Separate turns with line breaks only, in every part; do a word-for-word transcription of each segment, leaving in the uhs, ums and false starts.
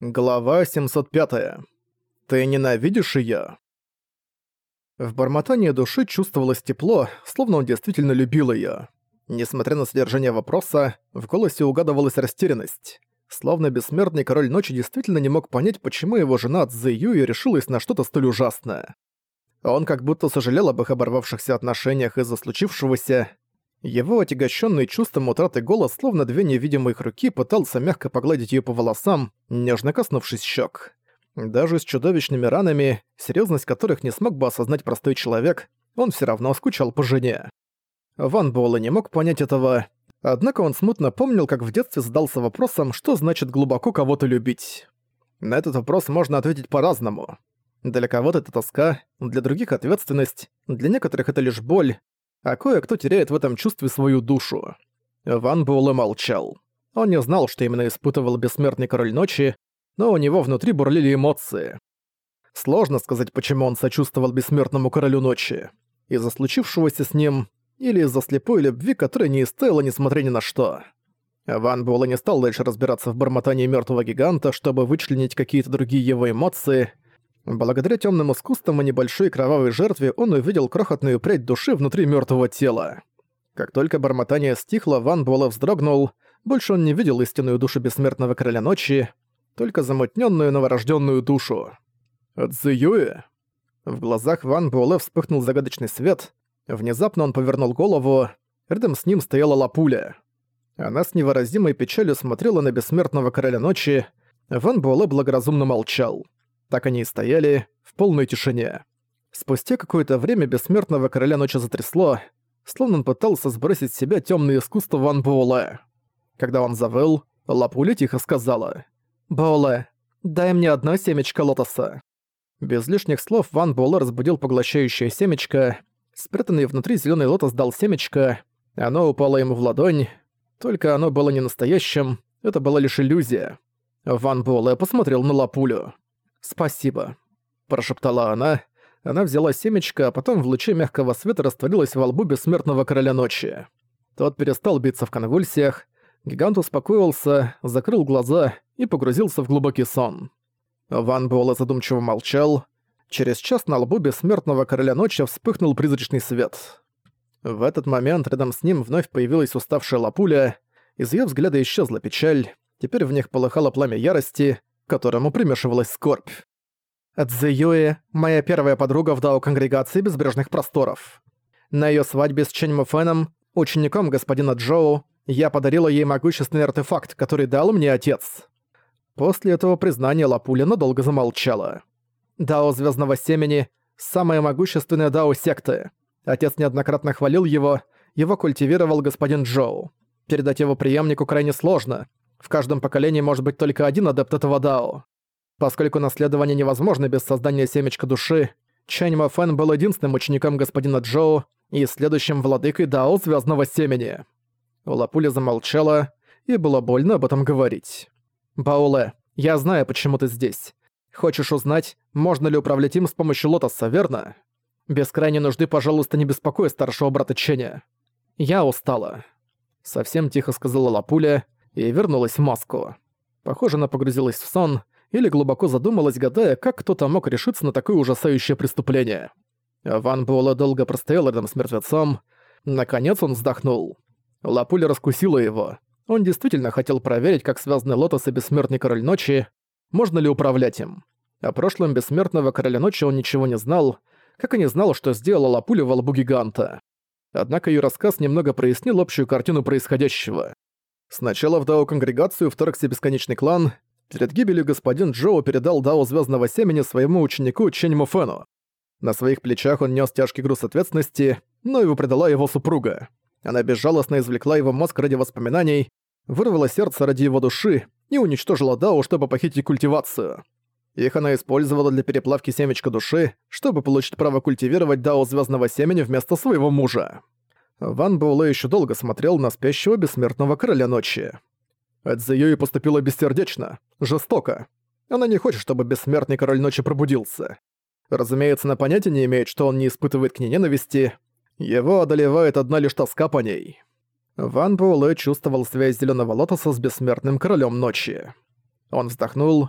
Глава семьсот пятая. Ты ненавидишь её? В бормотании души чувствовалось тепло, словно он действительно любил её. Несмотря на содержание вопроса, в голосе угадывалась растерянность. Словно бессмертный король ночи действительно не мог понять, почему его жена Цзэ Юй решилась на что-то столь ужасное. Он как будто сожалел об их оборвавшихся отношениях из-за случившегося. Его отягощенный чувством утраты голос, словно две невидимые руки, пытался мягко погладить ее по волосам, нежно коснувшись щек. Даже с чудовищными ранами, серьезность которых не смог бы осознать простой человек, он все равно скучал по жене. Ван Буэлэ не мог понять этого, однако он смутно помнил, как в детстве задался вопросом, что значит глубоко кого-то любить. На этот вопрос можно ответить по-разному. Для кого-то это тоска, для других ответственность, для некоторых это лишь боль, а кое-кто теряет в этом чувстве свою душу. Ван Буэлэ молчал. Он не знал, что именно испытывал бессмертный король ночи, но у него внутри бурлили эмоции. Сложно сказать, почему он сочувствовал бессмертному королю ночи. Из-за случившегося с ним, или из-за слепой любви, которая не стоила несмотря ни на что. Ван Буэлэ не стал дальше разбираться в бормотании мертвого гиганта, чтобы вычленить какие-то другие его эмоции. Благодаря темным искусствам и небольшой кровавой жертве он увидел крохотную прядь души внутри мертвого тела. Как только бормотание стихло, Ван Буэлэ вздрогнул. Больше он не видел истинную душу бессмертного короля ночи, только замутненную новорожденную душу. Цзэ Юэ? В глазах Ван Буэлэ вспыхнул загадочный свет. Внезапно он повернул голову. Рядом с ним стояла Лапуля. Она с невыразимой печалью смотрела на бессмертного короля ночи. Ван Буэлэ благоразумно молчал. Так они и стояли, в полной тишине. Спустя какое-то время бессмертного короля ночи затрясло, словно он пытался сбросить с себя тёмное искусство Ван Буэлэ. Когда он завыл, Лапуля тихо сказала: «Буэлэ, дай мне одно семечко лотоса». Без лишних слов Ван Буэлэ разбудил поглощающее семечко. Спрятанный внутри зелёный лотос дал семечко, оно упало ему в ладонь. Только оно было не настоящим, это была лишь иллюзия. Ван Буэлэ посмотрел на Лапулю. «Спасибо», – прошептала она. Она взяла семечко, а потом в луче мягкого света растворилась во лбу бессмертного короля ночи. Тот перестал биться в конвульсиях, гигант успокоился, закрыл глаза и погрузился в глубокий сон. Ван Буэлэ задумчиво молчал. Через час на лбу бессмертного короля ночи вспыхнул призрачный свет. В этот момент рядом с ним вновь появилась уставшая Лапуля. Из её взгляда исчезла печаль, теперь в них полыхало пламя ярости, к которому примешивалась скорбь. «Цзэ Юэ – моя первая подруга в дао-конгрегации Безбрежных Просторов. На её свадьбе с Чэнь Муфеном, учеником господина Джоу, я подарила ей могущественный артефакт, который дал мне отец». После этого признания Лапуля надолго замолчала. «Дао Звездного Семени – самая могущественная дао секты. Отец неоднократно хвалил его, его культивировал господин Джоу. Передать его преемнику крайне сложно. В каждом поколении может быть только один адепт этого дао. Поскольку наследование невозможно без создания семечка души, Чэнь Муфен был единственным учеником господина Джоу и следующим владыкой дао Звездного Семени». Лапуля замолчала, и было больно об этом говорить. «Бауле, я знаю, почему ты здесь. Хочешь узнать, можно ли управлять им с помощью лотоса, верно? Без крайней нужды, пожалуйста, не беспокой старшего брата Чэня. Я устала». Совсем тихо сказала Лапуля и вернулась в маску. Похоже, она погрузилась в сон или глубоко задумалась, гадая, как кто-то мог решиться на такое ужасающее преступление. Ван Буэлэ долго простоял рядом с мертвецом. Наконец он вздохнул. Лапуля раскусила его. Он действительно хотел проверить, как связаны лотос и бессмертный король ночи, можно ли управлять им. О прошлом бессмертного короля ночи он ничего не знал, как и не знал, что сделала Лапуля во лбу гиганта. Однако её рассказ немного прояснил общую картину происходящего. Сначала в дао-конгрегацию вторгся бесконечный клан. Перед гибелью господин Джоу передал дао Звездного Семени своему ученику Чэнь Муфену. На своих плечах он нес тяжкий груз ответственности, но его предала его супруга. Она безжалостно извлекла его мозг ради воспоминаний, вырвала сердце ради его души и уничтожила дао, чтобы похитить культивацию. Их она использовала для переплавки семечка души, чтобы получить право культивировать дао Звездного Семени вместо своего мужа. Ван Буэлэ еще долго смотрел на спящего бессмертного короля ночи. Цзэ Юэ поступила бессердечно, жестоко. Она не хочет, чтобы бессмертный король ночи пробудился. Разумеется, она понятия не имеет, что он не испытывает к ней ненависти. Его одолевает одна лишь тоска по ней. Ван Буэлэ чувствовал связь зелёного лотоса с бессмертным королем ночи. Он вздохнул.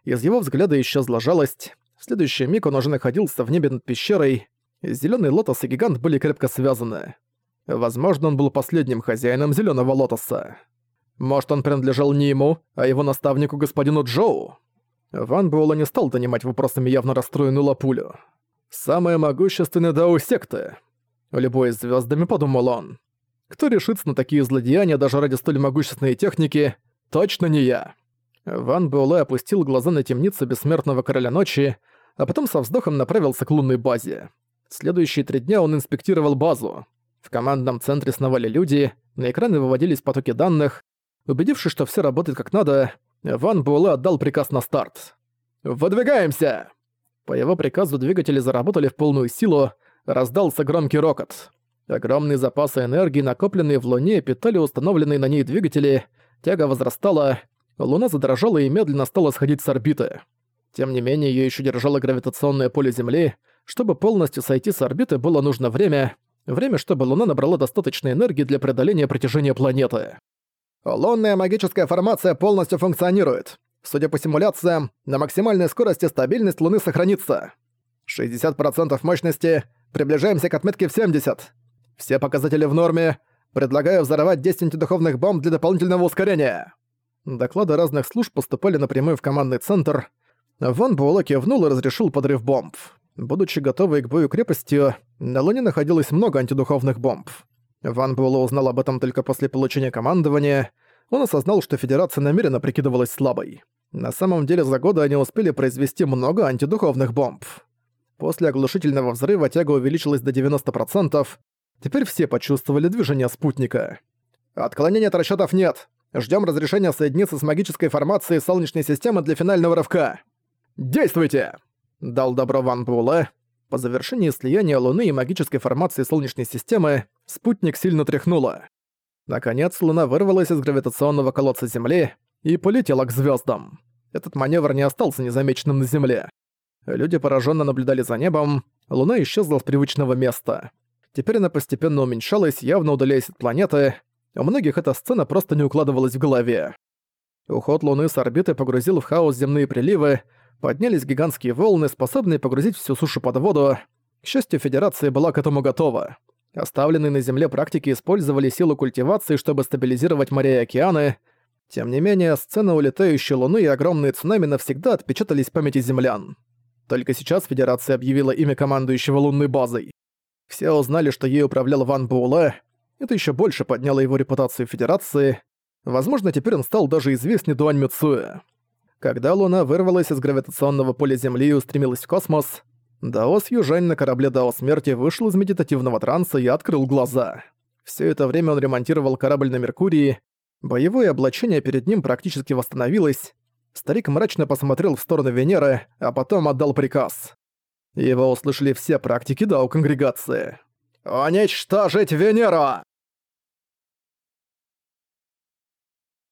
Из его взгляда исчезла жалость. В следующий миг он уже находился в небе над пещерой. Зелёный лотос и гигант были крепко связаны. Возможно, он был последним хозяином Зелёного лотоса. Может, он принадлежал не ему, а его наставнику господину Джоу? Ван Буэлэ не стал донимать вопросами явно расстроенную Лапулю. «Самая могущественная дао секты», — любуясь звёздами, подумал он. «Кто решится на такие злодеяния даже ради столь могущественной техники? Точно не я». Ван Буэлэ опустил глаза на темницу бессмертного короля ночи, а потом со вздохом направился к лунной базе. Следующие три дня он инспектировал базу. В командном центре сновали люди, на экраны выводились потоки данных. Убедившись, что всё работает как надо, Ван Буэлэ отдал приказ на старт. «Выдвигаемся!» По его приказу двигатели заработали в полную силу, раздался громкий рокот. Огромные запасы энергии, накопленные в Луне, питали установленные на ней двигатели, тяга возрастала, Луна задрожала и медленно стала сходить с орбиты. Тем не менее, её ещё держало гравитационное поле Земли. Чтобы полностью сойти с орбиты, было нужно время. Время, чтобы Луна набрала достаточной энергии для преодоления притяжения планеты. Лунная магическая формация полностью функционирует. Судя по симуляциям, на максимальной скорости стабильность Луны сохранится. шестьдесят процентов мощности. Приближаемся к отметке в семьдесят. Все показатели в норме. Предлагаю взорвать десять антидуховных бомб для дополнительного ускорения. Доклады разных служб поступали напрямую в командный центр. Ван Буэлэ кивнул и разрешил подрыв бомб. Будучи готовой к бою крепостью, на Луне находилось много антидуховных бомб. Ван Буэлэ узнал об этом только после получения командования. Он осознал, что Федерация намеренно прикидывалась слабой. На самом деле за годы они успели произвести много антидуховных бомб. После оглушительного взрыва тяга увеличилась до девяноста процентов. Теперь все почувствовали движение спутника. «Отклонений от расчётов нет. Ждём разрешения соединиться с магической формацией Солнечной системы для финального рывка. Действуйте!» Дал добро Ван Буэлэ. По завершении слияния Луны и магической формации Солнечной системы спутник сильно тряхнуло. Наконец, Луна вырвалась из гравитационного колодца Земли и полетела к звёздам. Этот маневр не остался незамеченным на Земле. Люди поражённо наблюдали за небом, Луна исчезла с привычного места. Теперь она постепенно уменьшалась, явно удаляясь от планеты. У многих эта сцена просто не укладывалась в голове. Уход Луны с орбиты погрузил в хаос земные приливы, поднялись гигантские волны, способные погрузить всю сушу под воду. К счастью, Федерация была к этому готова. Оставленные на Земле практики использовали силу культивации, чтобы стабилизировать моря и океаны. Тем не менее, сцена улетающей Луны и огромные цунами навсегда отпечатались в памяти землян. Только сейчас Федерация объявила имя командующего лунной базой. Все узнали, что ей управлял Ван Буэлэ. Это еще больше подняло его репутацию в Федерации. Возможно, теперь он стал даже известней Дуань Мицуэ. Когда Луна вырвалась из гравитационного поля Земли и устремилась в космос, Даос Южань на корабле Дао Смерти вышел из медитативного транса и открыл глаза. Все это время он ремонтировал корабль на Меркурии. Боевое облачение перед ним практически восстановилось. Старик мрачно посмотрел в сторону Венеры, а потом отдал приказ. Его услышали все практики Дао-конгрегации. «Уничтожить Венеру!»